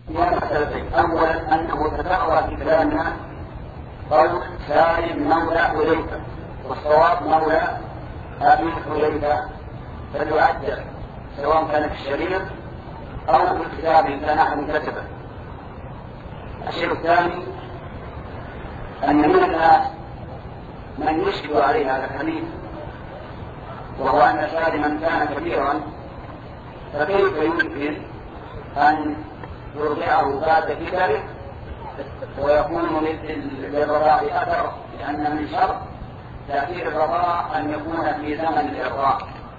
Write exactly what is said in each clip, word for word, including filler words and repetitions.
فيها مسألتين. أولا أنه تكرر في كلامنا قول سالم مولى حذيفة، والصواب مولى أبي حذيفة، فليعدل سواء كان في الشريط أو في الكتاب إن كان أحد كتبه. الشيء الثاني أن من الناس من يشكل عليه هذا الحديث، وهو أن سالما كان كبيرا، فكيف يمكن أن يرضعه بعد كبره ويكون للرضاع أثر، لأن من شرط تأثير الرضاع أن يكون في زمن الإرضاع.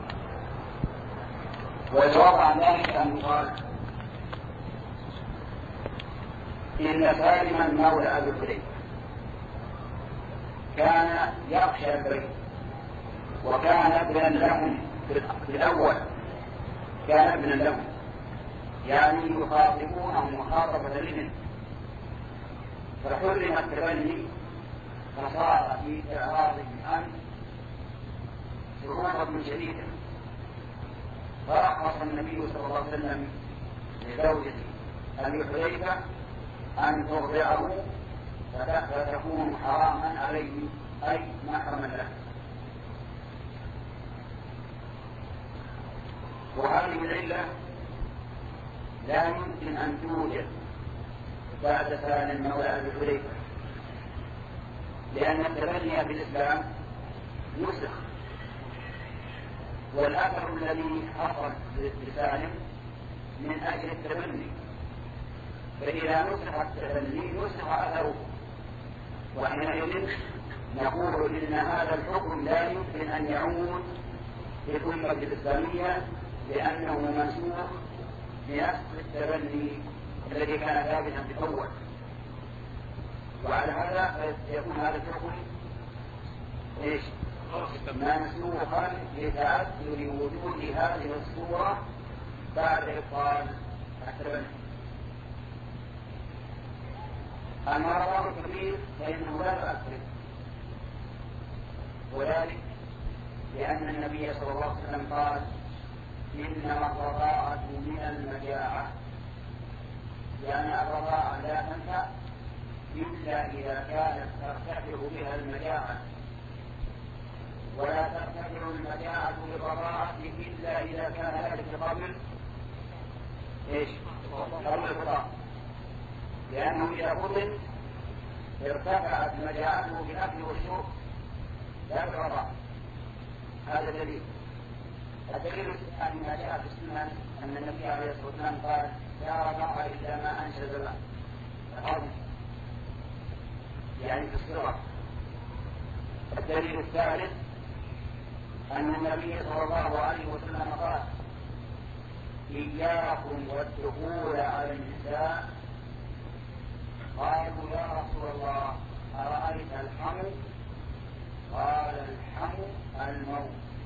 والجواب عن ذلك أن يقال إن سالما مولى أبي حذيفة كان يخشى البيت، وكان ابنا لهم في الأول، كان ابنا لهم يعني يخاطبونه مخاطبة لهم، فحرم التبني فصار في إعراضه أن صعوبة شديدة، فرخص النبي صلى الله عليه وسلم لزوجة أبي حذيفة أن ترضعه فتكون حراما عليه، أي محرما له. وهذه العلة لا يمكن أن توجد بعد سالم مولى أبي حذيفة، لأن التبني في الإسلام نسخ، والأثر الذي حصل لسالم من أجل التبني، فإذا نسخ التبني نسخ أثره، وحينئذ نقول إن هذا الحكم لا يمكن أن يعود في الأمة الإسلامية، لأنه منسوخ بنسخ التبني الذي كان ثابتا في الأول. وعلى هذا يكون هذا الحكم ايش؟ منسوخا لتأثر وجود هذه الصورة بعد إبطال التبني. أما رواه الكبير فإنه لا يؤثر، وذلك لأن النبي صلى الله عليه وسلم قال: إنما الرضاعة من المجاعة، يعني الرضاعة لا تنفع إلا إذا كانت ترتفع بها المجاعة، ولا ترتفع المجاعة بالرضاعة إلا إذا كان ذلك قبل إيش؟ قبل الفطام، لأنه إذا فطن ارتفعت مجاعته بالأكل والشرب لا بالرضاعة. هذا دليل. الدليل الثاني ما جاء في السنن أن النبي عليه الصلاة والسلام قال: لا رضاعة إلا ما أنشز الأرض، يعني في الصغر. الدليل الثالث أن النبي صلى الله عليه وسلم قال: إياكم والدخول على النساء. قالوا: يا رسول الله أرأيت الحمو؟ قال: الحمو الموت.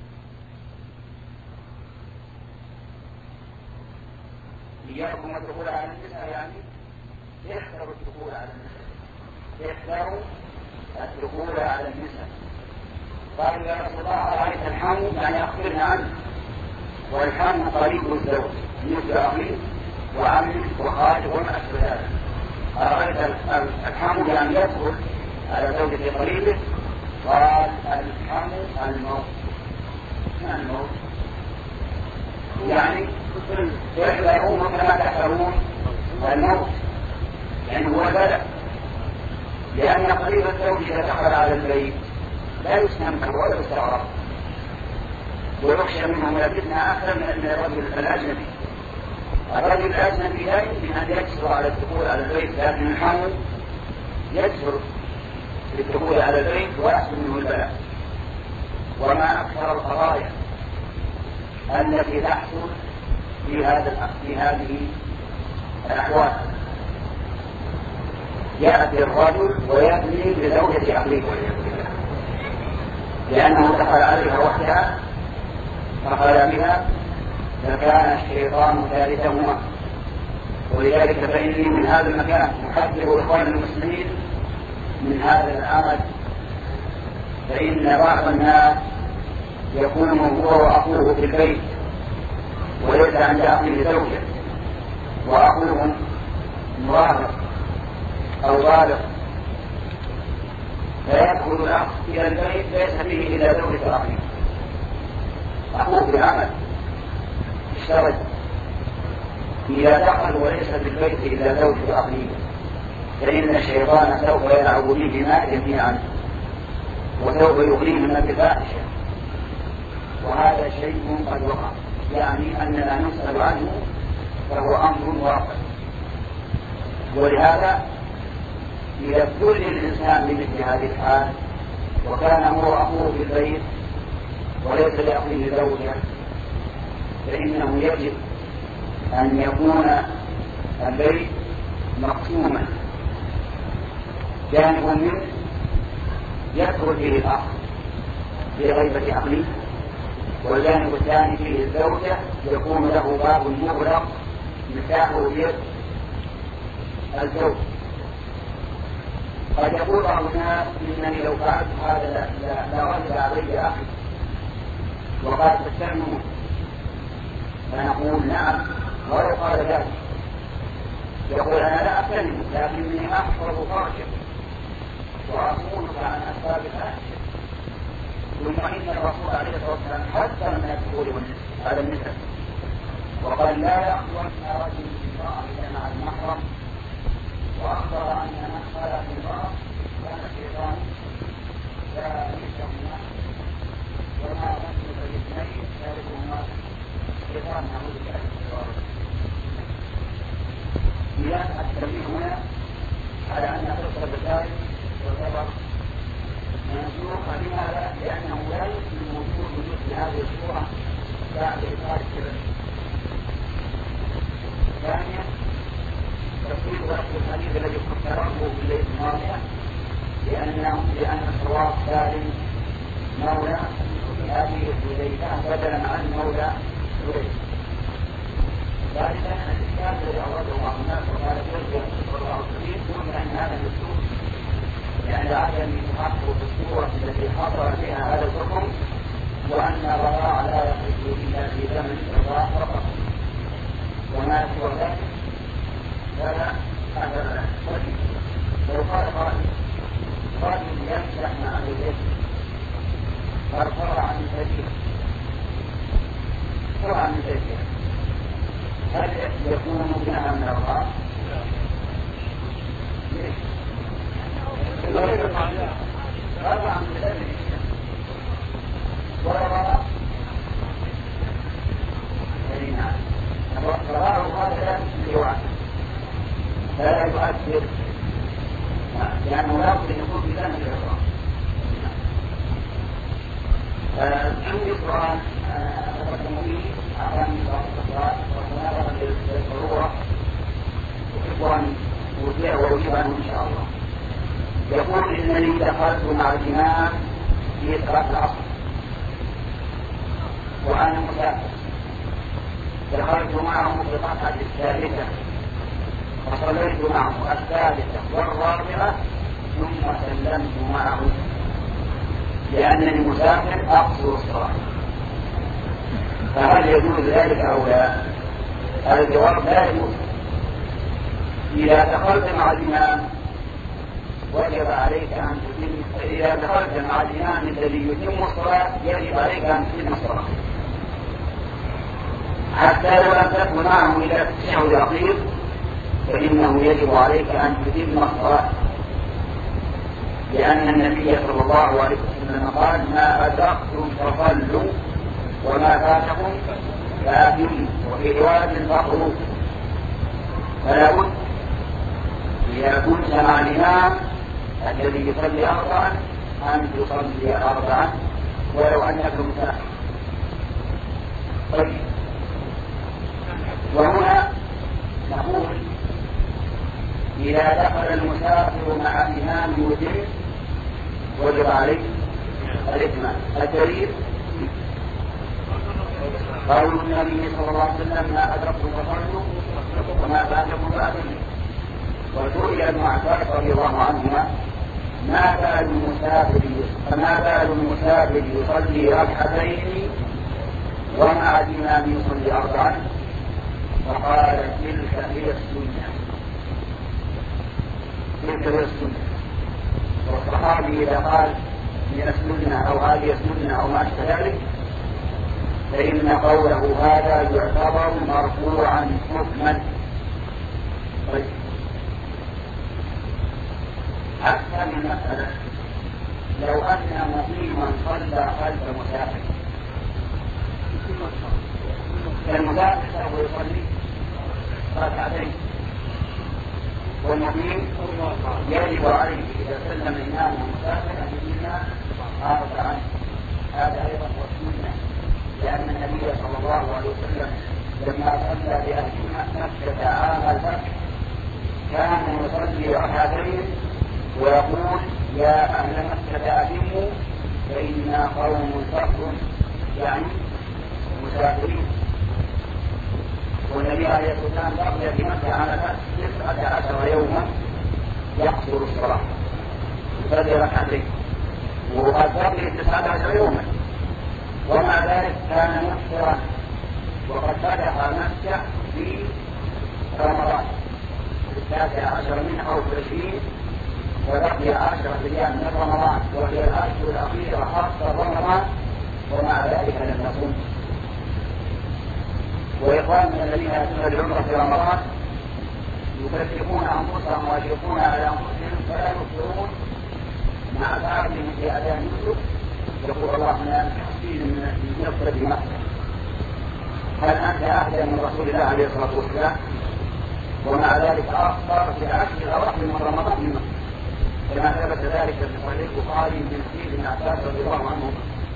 إياكم والدخول على النساء يعني احذروا الدخول على النساء، احذروا الدخول على النساء. قالوا: يا رسول الله أرأيت الحمو؟ يعني أخبرنا عنه. والحمو قريب الزوج مثل أخيه وعمه وخاله وما أشبه ذلك. أرأيت الحمو يعني يدخل على زوجة قريبه. قال: الحمو الموت. ما الموت؟ يعني يحذرون كما تحذرون الموت، يعني هو البلد، لأن قريب الزوج إذا دخل على البيت لا يستنكر ولا يستغرب، ويخشى منه من الفتنة أكثر من الرجل الأجنبي. الرجل الأجنبي لا يمكن أن يكسر على الدخول على البيت، لكن الحمو يكسر للدخول على البيت ويحصل منه البلاء. وما أكثر القضايا التي تحصل في هذا في هذه الأحوال. يأتي الرجل ويبني لزوجة أخيه لأنه دخل عليها وحدها فخلى بها، فكان الشيطان ثالثهما. ولذلك فإني من هذا المكان أحذر إخوان المسلمين من هذا الأمر، فإن بعض الناس يكون هو وأخوه في البيت وليس عند أخيه زوجة، وأخوهم مراهق أو بالغ فيدخل الأخ إلى البيت ليس فيه إلا زوجة أخيه أخوه بالعمل اشترك إذا دخل وليس في البيت إلا زوجة أخيه فإن الشيطان سوف يلعب بهما جميعا وسوف يغريهما بفاحشة وهذا شيء قد وقع يعني أننا نسأل عنه فهو أمر واقع. ولهذا إذا ابتلي الإنسان بمثل هذه الحال وكان هو أخوه في البيت وليس لأخيه زوجة فإنه يجب أن يكون البيت مقسوما جانب منه يدخل فيه الأخ بغيبة أخيه والجانب الثاني فيه الزوجة يكون له باب مغلق مفتاحه بيد الزوج. قد يقول بعض الناس إنني لو فعلت هذا لا رد علي أخي وقال تستعمل فنقول نعم ولو قال ذلك يقول أنا لا أستعمل لكنني أحفظ فرجك وأصونك عن أسباب الفاحشة. ثم إن الرسول عليه الصلاة والسلام حذر من الدخول على النساء وقال لا يخلون رجل امرأة إلا مع المحرم وأخبر أن من خلق المرأة كان الشيطان ذلكهما وما ظنك باثنين ذلكهما الشيطان نعوذ بالله من الشيطان. إذا التنبيه هنا على أن قصة البخاري تعتبر منسوخة لماذا؟ لأنه لا يمكن الوصول بمثل هذه الصورة بعد إدخال الكبر. ثانيا تفسير وقت الحديث الذي فسره في الليل الماضية لأنه لأن الصواب سالم مولى هذه الحديثة بدلا عن مولى سوريا. ثالثا الإشكال الذي أورده بعض الناس وقال يرجع صلى الله عليه وسلم يقول أن هذا المسلوب يعني عدم تحقق الصورة التي حصل فيها هذا الحكم وأن الرضاع لا يحدث إلا في زمن الرضاع فقط وما سوى ذلك فلا أثر له. لو قال قائل رجل يمسح مع أهل البيت فارفع عن البيت فرع عن البيت هل يكون بناء من الرضاع؟ ليش؟ فرع عن البيت ورضاع الرضاع هذا لا يؤثر لأنه لا بد أن يكون في ذلك الرضاع. عندي سؤال أتقدم به أعلم بعض الأسئلة ومناظرة للضرورة وإخواني وزيع ووجبا إن شاء الله. يقول إنني دخلت مع الإمام في صلاة العصر وأنا مسافر دخلت معه في الركعة الثالثة وصليت معه الثالثة والرابعة ثم سلمت معه لأنني مسافر أقصر الصلاة فهل يجوز ذلك أو لا؟ الجواب لا يجوز. إذا دخلت مع الإمام وجب عليك أن تتم إذا دخلت مع الإمام الذي يتم الصلاة يجب عليك أن تتم الصلاة حتى لو لم تكن معه إلى التشهد الأخير فإنه يجب عليك أن تتم الصلاة لأن النبي صلى الله عليه وسلم قال ما أدركتم فصلوا وما فاتكم فأتموا وفي رواية فاقروا. فلا بد إذا كنت مع الإمام الذي يصلي أربعا أن تصلي أربعا ولو أنك مسافر. طيب وهنا نقول إذا دخل المسافر مع الإمام يتم وجب عليه الإتمام. الدليل قول النبي صلى الله عليه وسلم ما أدركتم فصلوا وما فاتكم فأتموا. وسئل ابن عباس رضي الله عنهما ما بال المسافر فما بال المسافر يصلي ركعتين ومع الإمام يصلي أربعا فقال تلك هي السنة تلك هي السنة. والصحابي إذا قال يسندنا أو هذه يسندنا أو ما أشبه ذلك فإن قوله هذا يعتبر مرفوعا حكما. طيب أكثر من مسألة، لو أن مقيما صلى خلف مسافر، المسافر سوف يصلي ركعتين والمقيم يجب عليه إذا سلم إمام المسافر أن يصلي أربعا. هذا أيضا هو السنة، لأن النبي صلى الله عليه وسلم لما صلى بأهل مكة عام الفتح كان يصلي ركعتين ويقول يا أهل مكة أتموا فإنا قوم صفر، يعني مسافرين. والنبي عليه الصلاة والسلام بقي في مكة على تسعة عشر يوما يقصر الصلاة يصلي ركعتين، وقد بقي تسعة عشر يوما ومع ذلك كان مفطرا، وقد فتح مكة في رمضان في التاسع عشر منه أو في العشرين، وبقي عشرة أيام من رمضان وهي الأشهر الأخيرة خاصة رمضان، ومع ذلك لم نصوم. وإخواننا الذين يأتون العمرة في رمضان يكلفون أنفسهم ويشركون على أنفسهم فلا يفطرون مع تعبهم في أداء يوسف. يقول الله من تحصيل من نصرة مكة، هل أنت أهدى من رسول الله عليه الصلاة والسلام؟ ومع ذلك أفطر في العشر الأواخر من رمضان في مكة، كما ثبت ذلك في صحيح البخاري من حديث ابن عباس رضي الله عنه.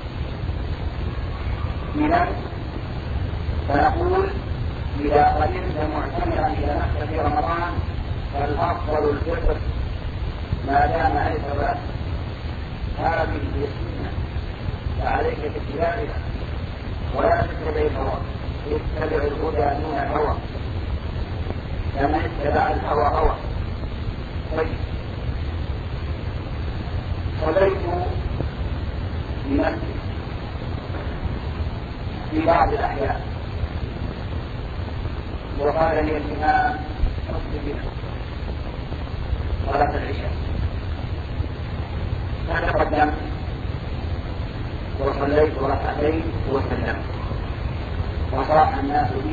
إذا فنقول إذا قدمت معتمرا إلى مكة في رمضان فالأفضل الفطر ما دام ليس بأس. هذه هي السنة فعليك باتباعها ولا تتبع الهوى، اتبع الهدى دون الهوى، فمن اتبع الهوى هوى. طيب صليت في مسجد في بعض الأحيان وقال لي الإمام صل بنا صلاة العشاء، فتقدمت وصليت ركعتين وسلمت وصاح الناس بي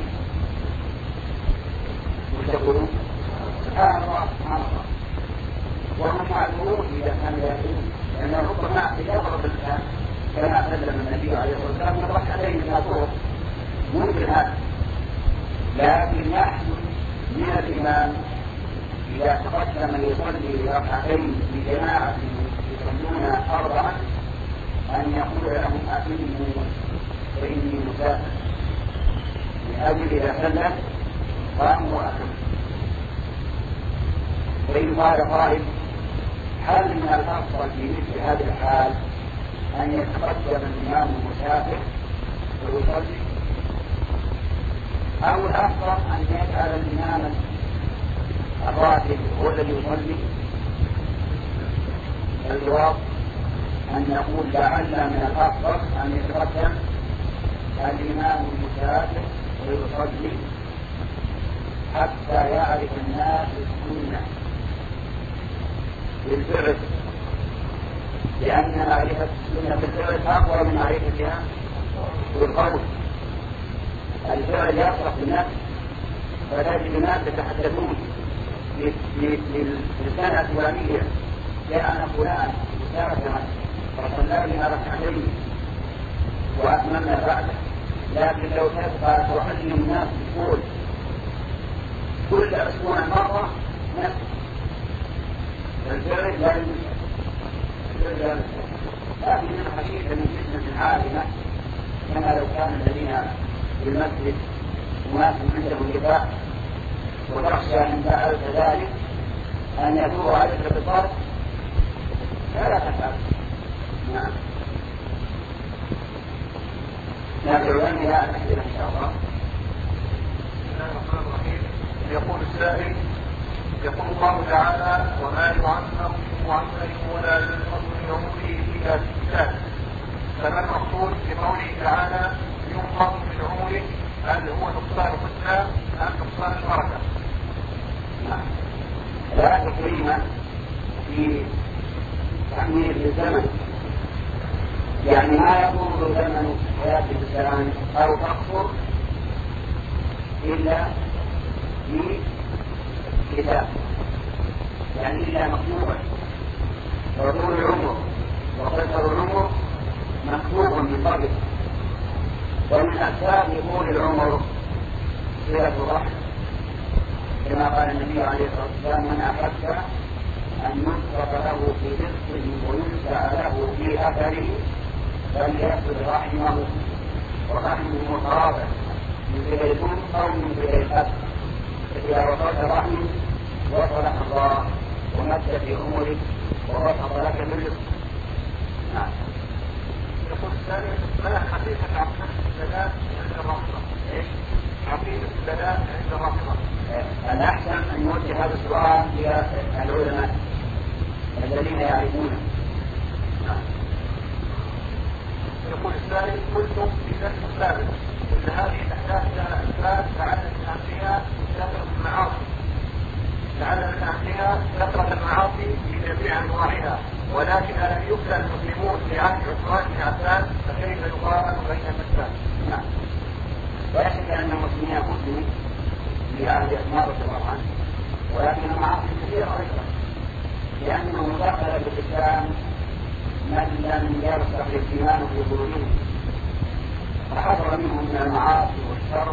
وتقولون سبحان الله سبحان الله، وهم معذورون إذا كانوا يأتون، لأن ربما يضرب الإنسان كما سلم النبي عليه الصلاة والسلام من ركعتين من الظهر ممكن هذا. لكن يحدث من الإمام إذا تقدم يصلي ركعتين بجماعة يصلون أربعة أن يقول لهم أتموا فإني مسافر، من أجل إذا سلم قاموا وأتموا. وإن قال قائل هل من الأفضل في مثل هذه الحال أن يتقدم الإمام المسافر ويصلي، أو الأفضل أن يجعل الإمام الراتب هو الذي يصلي؟ الجواب أن نقول لعل من الأفضل أن يتقدم الإمام المسافر ويصلي حتى يعرف الناس السنة بالفعل، لأن معرفة السنة بالفعل أقوى من معرفتها بالقول. الفعل يصرف الناس فتجد الناس يتحدثون للسنة الفلانية جاءنا فلان مسافرا فصلى بنا ركعتين وأتممنا بعده، لكن لو تبقى تعلم الناس تقول كل أسبوع مرة نفس الفعل لا يمكن. لكن من خشية من فتنة عالمة كما لو كان الذين في المسجد وناس عندهم لقاء وتخشى إن فعلت ذلك أن يدور عليك بالضرب فلا تفعل. نعم نرجع لها الأسئلة إن شاء الله. بسم الله الرحمن الرحيم. يقول السائل يقول الله تعالى وما يعمر من معمر ولا ينقص من عمره إلا في كتاب، فما المقصود بقوله تعالى ينقص من عمره؟ هل هو نقصان الحسنى أم نقصان البركة؟ لا تكريم في تحميل الزمن، يعني ما يطول زمن حياة الإنسان أو تقصر إلا في كتاب، يعني إلا مكتوبا. وطول العمر وقصر العمر مكتوب من قبل. ومن أسباب طول العمر صلة الرحم، كما قال النبي عليه الصلاة والسلام: من أحب أن ينصر له في رزقه وينسى له في أثره فليصل رحمه. ورحمه قرابة من قبل الأم أو من قبل الأب، فإذا وصلت رحمه وصلك الله ومد في عمرك ووسط لك من رزق. نعم. يقول الثاني: ما حقيقة عقيدة البلاء عند الرافضة؟ ايش؟ عقيدة البلاء عند الرافضة. الأحسن أن يوجه هذا السؤال إلى العلماء الذين يعرفونه. يقول الثاني: قلتم في درس السابق ان هذه تحتاج الى اثبات لعل من اهلها كثره المعاصي لعل من اهلها كثره المعاصي في جميع انواعها، ولكن لم يفتى المسلمون في عهد عثمان بن عفان، فكيف يقارن بين المثلين؟ نعم. ولا شك ان المسلمين مسلمين في عهد عثمان رضي الله عنه، ولكن المعاصي كثيره ايضا، لانه دخل بالاسلام من لم يرسخ الايمان في قلوبهم، فحصل منهم من المعاصي والشر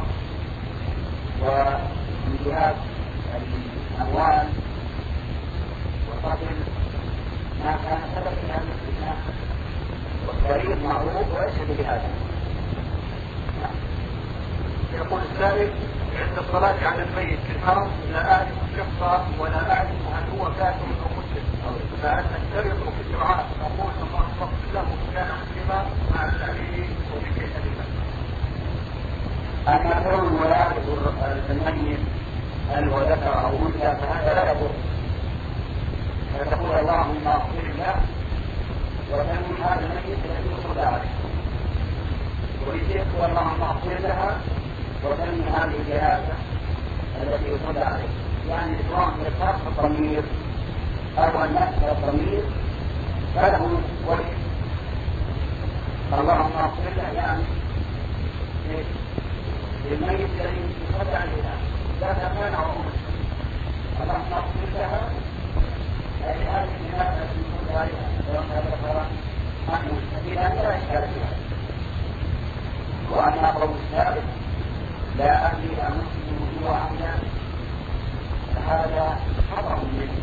وانتهاك الاموال والقتل ما كان سبب في هذا الاستثناء، والتاريخ معروف ويشهد بهذا. يقول الثالث: عند الصلاة على الميت في الحرم لا أعرف الشخص ولا أعرف هل هو كافر أو مسلم، فهل نشترط في الدعاء نقول اللهم اغفر له كان مسلما مع التعليل وبكيف كلمة؟ أما كون ولا يعرف الميت هل هو ذكر أو أنثى فهذا لا يضر، فتقول اللهم اغفر له وتنمي هذا الميت الذي يصلى عليه، ويقول اللهم اغفر لها وتنمي هذه الجنازة التي يصلى عليه، يعني سواء بإطلاق الضمير أو النفس الضمير فله وجه. اللهم اغفر له يعني للميت الذي يصلى عليها لا تمانع أمه، اللهم اغفر لها أي هذه الجنازة التي يصلى عليها سواء ذكر أم أنثى لا إشكال فيها. وأما قول الثالث لا أدري أمسلم هو أم لا، فهذا خطأ منه.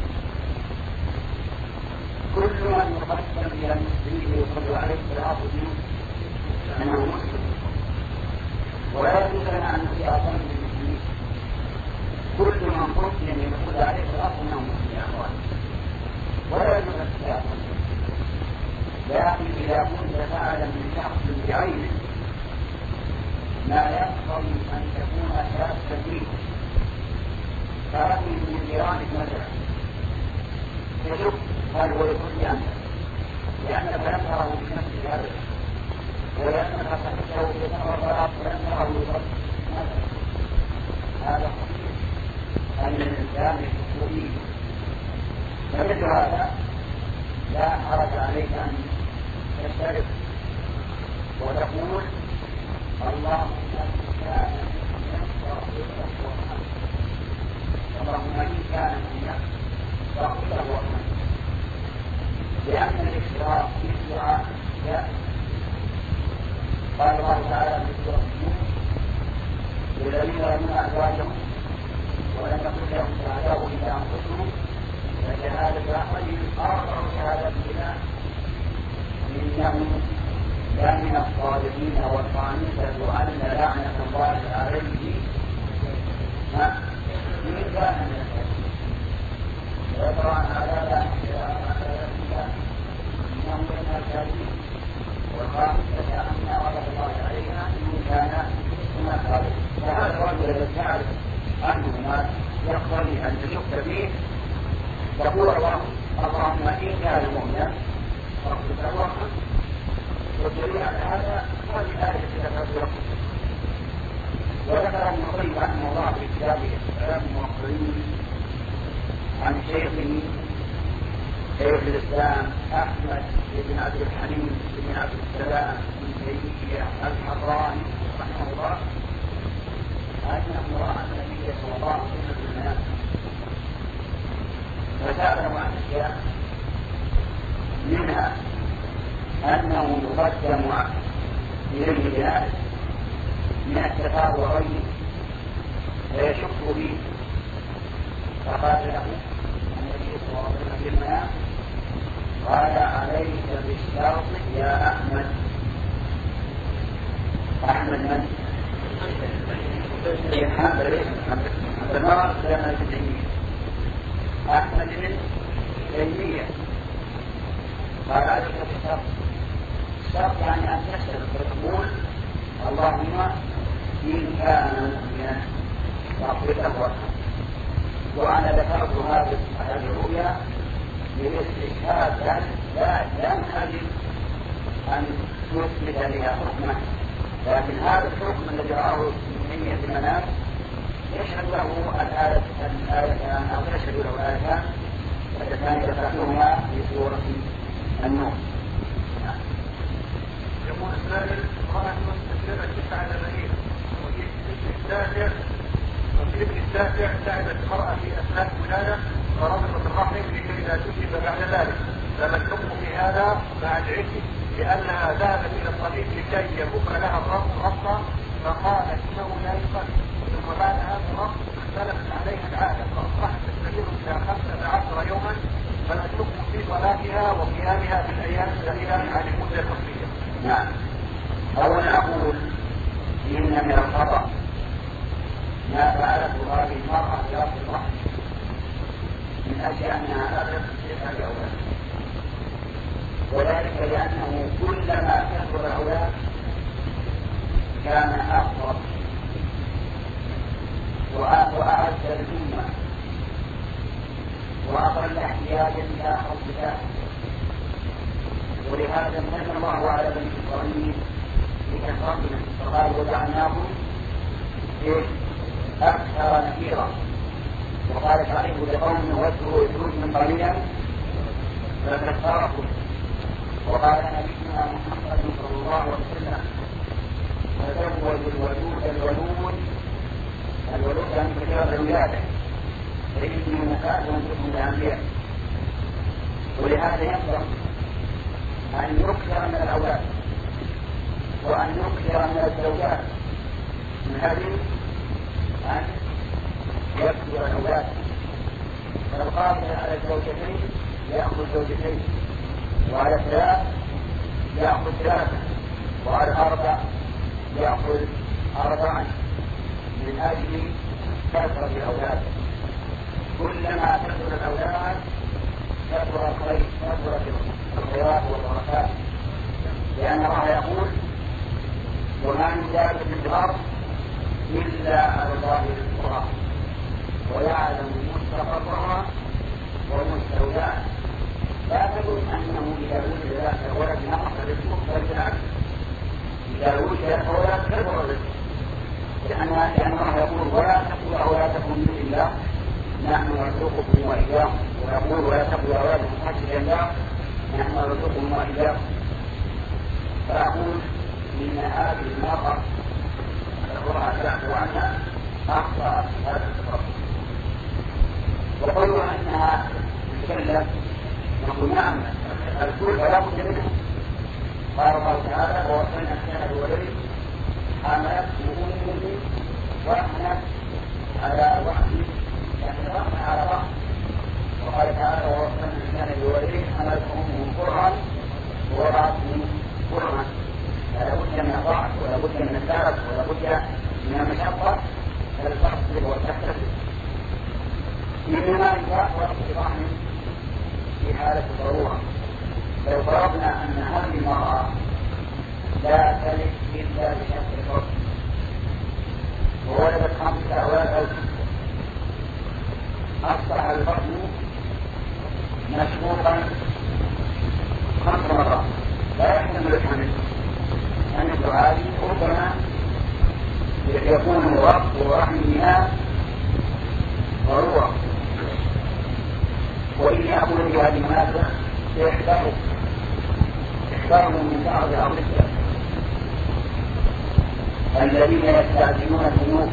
كل من يقدم إلى المسلمين يصلي عليه في الأصل أنه مسلم، ولا يجوز لنا أن نسيء ظن بالمسلمين. كل من مسلم يصلي عليه في الأصل أنه مسلم يا أخوان، ولا يجوز السيء ظن. لكن إذا كنت تعلم من شخص بعينه ما يقتضي أن تكون شاكا فيه، فرجل من جيرانك مثلا تشك هل هو يصلي أم لا، لأنك لم تره بنفسك أبدا، ولأنك صحبته بنفسك الصلاة ولم تره يصلي مثلا، هذا خطير أن الإنسان يشك فيه. فمثل هذا لا حرج عليك أن تشترط وتقول اللهم إن كان من فاغفر وارحمه، اللهم إن كان من فاغفر وارحمه، لأن الإشراك في الدعاء جائز. قال الله تعالى في سورة يونس: والذين يرمون أزواجهم ولم يكن لهم شهداء إلا أنفسهم فشهادة أحدهم أربع شهادات بالله إنه لمن الصادقين والخامسة أن لعنة الله عليه إن كان من الكافرين. ويقرأ هذا لا إنه من الكافرين، والخامسة أن غضب الله عليها إن كان من الصادقين. فهذا الرجل الذي تعرف أنه ما يقتضي أن تشك فيه تقول اللهم إن كان مؤمنا فاغفر له وارحمه. والدليل على هذا هذه الآية التي ذكرت لكم. وذكر ابن القيم رحمه الله في كتابه إعلام الموقعين عن شيخه شيخ الإسلام أحمد بن عبد الحليم بن عبد السلام بن تيمية الحراني رحمه الله أنه رأى النبي صلى الله عليه وسلم في المنام فسأله عن أشياء منها أنه يقدم إليه بناء من التفاضل وغيره فيشك به فقال له النبي صلى الله عليه وسلم في المنام قال عليك بالشرط يا أحمد. أحمد من؟ عبد المرأة سلامة بن تيمية أحمد بن تيمية قال عليك بالشرط. الشرط يعني أن تسأل وتقول اللهم إن كان مؤمنا فاغفر له. وأنا ذكرت هذه الرؤيا بالاستشهاد لا لم أجد أن يثبت لها حكما، لكن هذا الحكم الذي رآه ابن تيمية في المنام يشهد له الآية الآيتان أو يشهد له الآيتان اللتان ذكرتهما في سورة النور. يقول السائل قرأت مستشفى تسعة لمئين وفي التاسع وفي ابن التاسع تعبت المرأة في أثناء الولادة وربطت الرحم لكي لا تجب بعد ذلك، فما الحكم في هذا مع العلم لأنها ذهبت إلى الطبيب لكي يفك لها الربط ربطا فقال إنه لا يفك، ثم بعد هذا الربط اختلفت عليها العادة فأصبحت تستمر إلى خمسة عشر يوما، فما الحكم في صلاتها وقيامها في الأيام السائلة عن المدة الوقتية؟ نعم. أولا أقول إن من الخطأ ما فعلته هذه المرأة في ربط الرحم من أجل أنها أبلغ تسعة أولاد، وذلك لأنه كلما كثر الأولاد كان أفضل وأعز الأمة وأقل احتياجا إلى حفظها. ولهذا من الله على بني إسرائيل بكثرتهم فقال وجعلناهم أكثر نفيرا، وقال تعالى لقوم واذكروا يخرجون قليلا فكثركم، وقال نبينا محمد صلى الله عليه وسلم تزوجوا الولود الولود الولود من كثير الولادة فإني مكافئ بكم الأنبياء. ولهذا ينبغي أن يكثر من الأولاد وأن يكثر من الزوجات من هذه أن يكثر الأولاد، فالقادر على الزوجتين يأخذ زوجتين، وعلى ثلاث يأخذ ثلاثة، وعلى أربع يأخذ أربعا من أجل كثرة الأولاد. كلما كثر الأولاد كثر الخير كثرت الخيرات والبركات، لأن الله يقول وما من دابة في الأرض إلا على الله رزقها ويعلم مستقرها ومستودعها. لا تقول أنه إذا وجد ذاك الولد نقص رزقه، بل بالعكس إذا وجد ذاك الولد كثر رزقه، لأن الله يقول ولا تقولوا أولادكم من الله نحن نرزقكم وإياكم، ويقول ولا تقولوا أولادكم خشية الله نحن نرزقكم وإياكم. فأقول إن هذه المرأة الله تعفو عنها أخطأ هذا التصرف، وقالوا أنها تتكلم نقول نعم الكل فلا بد منه. قال الله تعالى ووصينا الإنسان بوالديه حملته أمه وحنا على وحده يعني رحمة على رحمة. وقال تعالى ووصينا الإنسان بوالديه حملته أمه كرها ووضعته كرها. فلا بد من الضعف ولا بد من التعب ولا بد من المشقة فالفصل والتحتسب. إنما يباح وقت الرحم في حالة الضرورة. لو فرضنا أن هذه المرأة لا تلد إلا بشق الفرد وولدت خمسة أولاد أو ستة، أصبح الفرد مشروطا خمس مرات لا يحتمل الحمل. أن الدعاء ربما يكون الوقت ورحمها ضرورة، وإني أقول في هذه المناسبة احذروا احذروا من بعض الرجال الذين يستعجلون الذنوب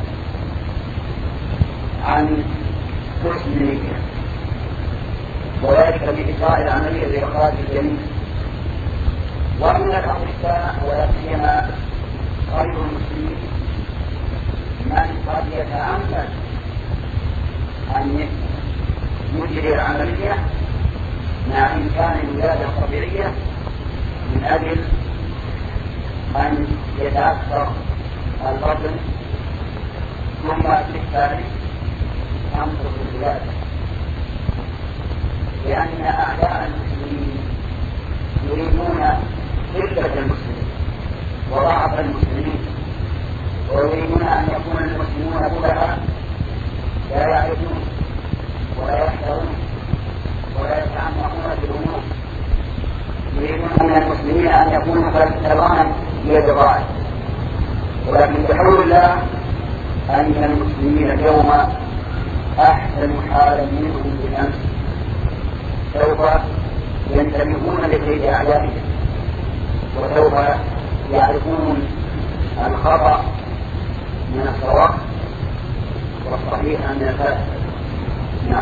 عن حسن النية، وذلك بإجراء العملية لإخراج الجميع. ومن الأخلاق ولا سيما غير المسلمين من قد يتعمد أن يجري العملية مع إمكان الولادة الطبيعية من أجل أن يتأثر البطن ثم بالتالي تنقص الولادة، لأن أعداء المسلمين يريدون قلة المسلمين وضعف المسلمين، ويريدون أن يكون المسلمون كلها لا يعرفون ولا يحذرون ولا يتعمقون في الأمور، يريدون من المسلمين أن يكونوا كالغنم بيد الراعي. ولكن بحول الله أن المسلمين اليوم أحسن حالا منهم بالأمس، سوف ينتبهون لكيد أعدائهم وسوف يعرفون الخطأ من الصواب والصحيح من الفاسد. نعم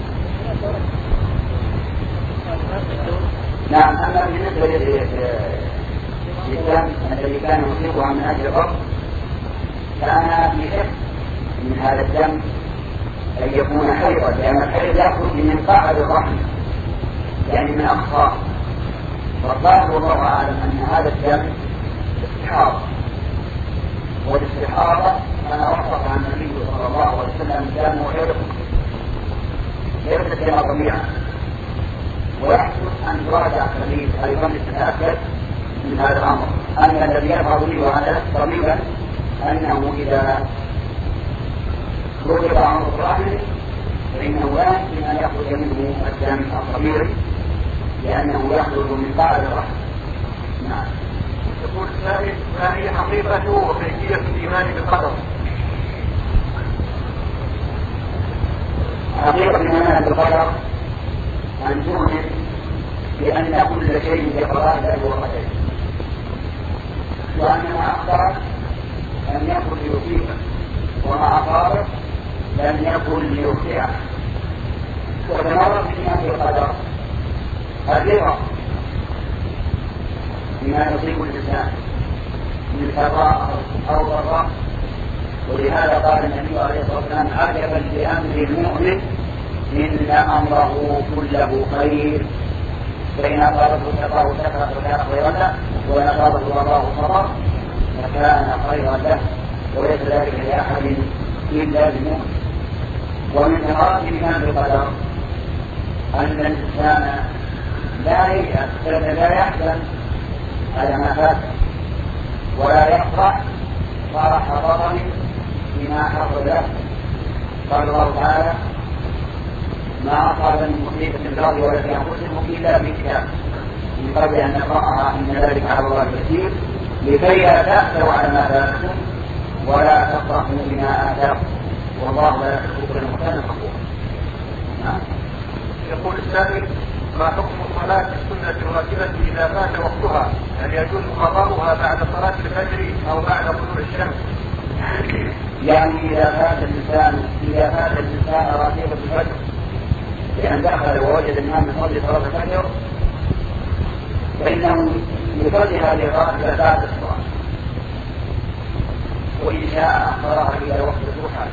نعم. أما بالنسبة للإسلام الذي كان يصيبها من أجل الرب فأنا في شك من هذا الدم أن يكون حيضا، لأن الحيض يخرج من قاعد الرحم يعني من أقصاه، والظاهر والله أعلم أن هذا الدم استحاضة، والاستحاضة أنا وصف عن النبي صلى الله عليه وسلم كان حيضا ليس كما طبيعة، ويحسن أن يراجع الحديث أيضا للتأكد من هذا الأمر أن الذي يظهر لي وهذا طبيبا أنه إذا رجع عن الرحم فإنه لا يمكن أن يخرج منه الدم الطبيعي لأنه يخرج من بعد الرحم. نعم. يقول السائل: ما هي حقيقة وكيفية الإيمان بالقدر؟ حقيقة الإيمان بالقدر أن تؤمن بأن كل شيء بقضاء الله وقدره، وأن ما أخطأ لم يكن ليصيبه وما أصابه لم يكن ليخطئه. وتمر الإيمان بالقدر الرضا بما يصيب الإنسان من سراء أو ضراء، ولهذا قال النبي عليه الصلاة والسلام: عجبا لأمر المؤمن إن أمره كله خير، فإن أصابته شقاء شكر فكان خيرا له، وإن أصابته ضراء صبر فكان خيرا له، وليس ذلك لأحد إلا للمؤمن. ومن ثمرات الإيمان بالقدر أن الإنسان لا ييأس بل لا يحزن على ما فات، ولا يفرح فرح بطن بما حصل له. قال الله تعالى: ما أصاب من مصيبة في الأرض ولا في أنفسكم إلا في كتاب من قبل أن نقرأها إن ذلك على الله يسير، لكي لا تأسوا على ما فاتكم ولا تفرحوا بما آتاكم والله لا يحب كل مختال فخور. نعم. يقول السائل: ما حكم صلاة السنة الراتبة إذا فات وقتها؟ هل يجوز قضاؤها بعد صلاة الفجر أو بعد طلوع الشمس؟ يعني إذا فات الإنسان إذا فات الإنسان راتبة الفجر لأن دخل ووجد الإمام يصلي صلاة الفجر فإنه يصلي هذه الراتبة بعد الصلاة، وإن شاء أخرها إلى وقت الضحى.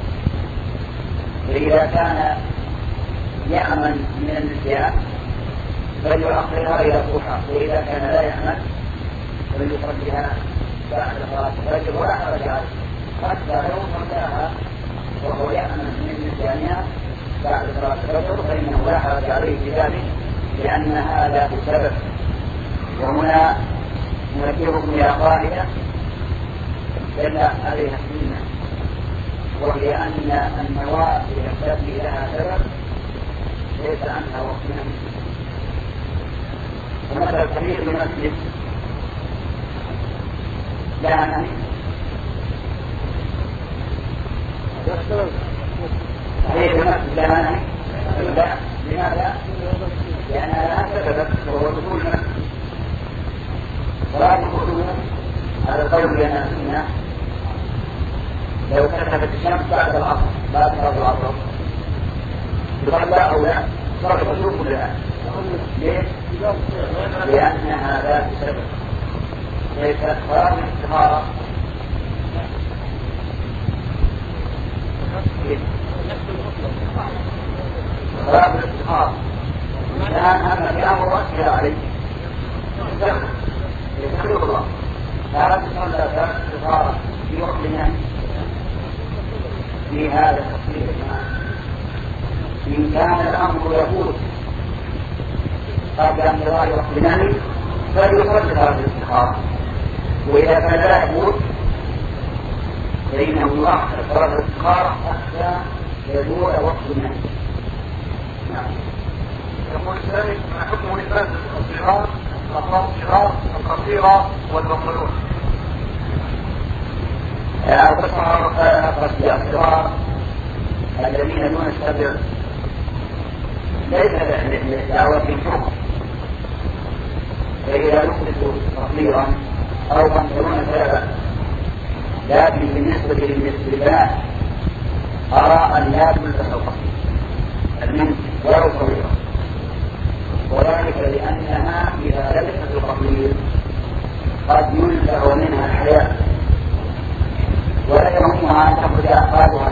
فإذا كان يأمن من النسيان فليؤخرها إلى الضحى، وإذا كان لا يأمن فليصليها بعد صلاة الفجر ولا حرج عليه، حتى لو صلاها وهو يأمن من نسيانها بعد صلاة الفجر فإنه لا حرج عليه في ذلك، لأن هذا بسبب. وهنا نذكركم إلى قاعدة دل عليها السنة، وهي أن النوافل التي لها سبب ليس عنها وقتها مسلم. ومثل الصحيح المسجد لها نهي، صحيح المسجد لها نهي. لماذا؟ كسفت الشمس بعد العصر بعد صلاة العصر يقال لا أو لا صار الوجوب كلها. ليه؟ لأنها ذات سبب ليس صلاة الاستخارة صلاة الاستخارة الآن أما في أمر رأسها عليه يستخدم الله فهذا تصلى صلاة الاستخارة في وقت النهي في هذا التفصيل إن كان الأمر يفوت قبل انتظار وقت النهي فليصلي صلاة الاستخارة، وإذا كان لا يفوت فإنه يؤخر صلاة الاستخارة حتى يزول وقت النهي. نعم. يقول السائل ما حكم لباس الصغار الصغار القصيرة والمقلون؟ الصغار الذين دون السبع ليس لدعوتهم حكم، فإذا لبسوا قصيرا أو بنطلون سبعا، لكن بالنسبة للبنات أرى أن لا تلبس القصير المنزل ولو صغيرا، وذلك لأنها إذا لبست القصير قد ينزع منها الحياة ولا يهمها أن تخرج أحفادها